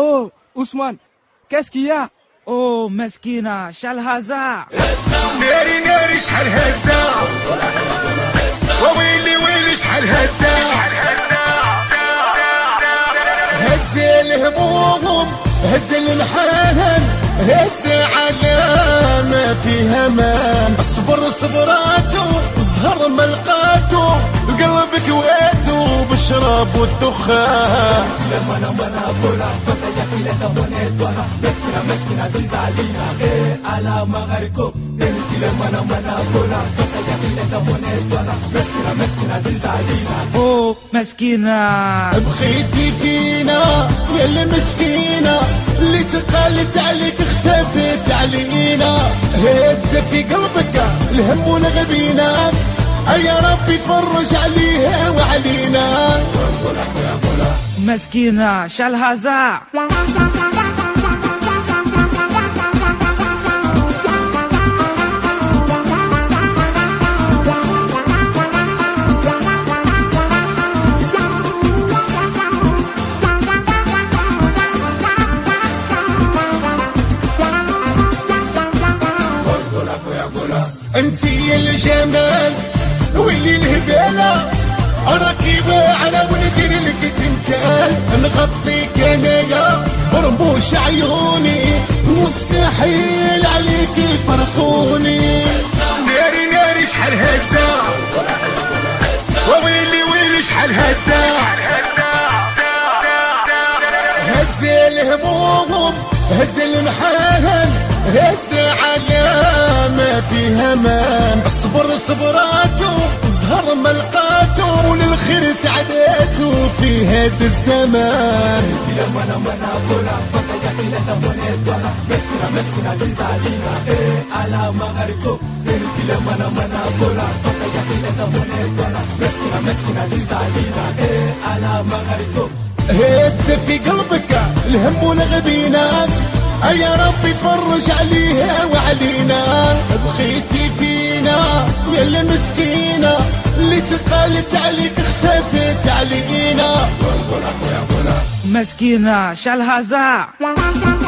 Oh, Ousmane, qu'est-ce qu'il y a? Oh, مسكينة شال هزا ناري ناري شحال هزا وويلي ويلي شحال هزا هز الهموم هز المحنن هز على ما فيها مان اصبر صبراتو زهر ما لقاتو القلب كويتو بالشراب والدخان لما انا بولا بطيا كيلا تبوني دونا مسكينة عزيزة علينا ايه على مغاركو لما انا بولا بطيا كيلا تبوني دونا مسكينة عزيزة علينا Oh, مسكينة بخيتي فينا يا المسكينة اللي تقالت عليك اختفت علينا هز في قلبك الهم والغبينة يا ربي فرج عليها وعلينا مسكينة شال هزا انتي الجمال ويلي الهبالة راكي واعرة وندير لك تمثال نغطيك انايا برموش عيوني مستحيل عليك يفرقوني ناري ناري شحال هزا وويلي ويلي شحال هزا هز الهموم هز المحنن هز على ما فيها مان اصبر صبراتو زهر ما لقاتو وللخير سعداتو في هاد الزمان لما انا بولا بطيا كيلا تبوني دونا مسكينة عزيزة علينا ايه على مغاركو لما انا بولا بطيا كيلا تبوني دونا مسكينة عزيزة علينا ايه على مغاركو هز في قلبك الهم والغبينات يا ربي فرج عليها وعلينا بخيتي فينا يا المسكينة اللي تقالت عليك اختفت علينا مسكينة شال هزا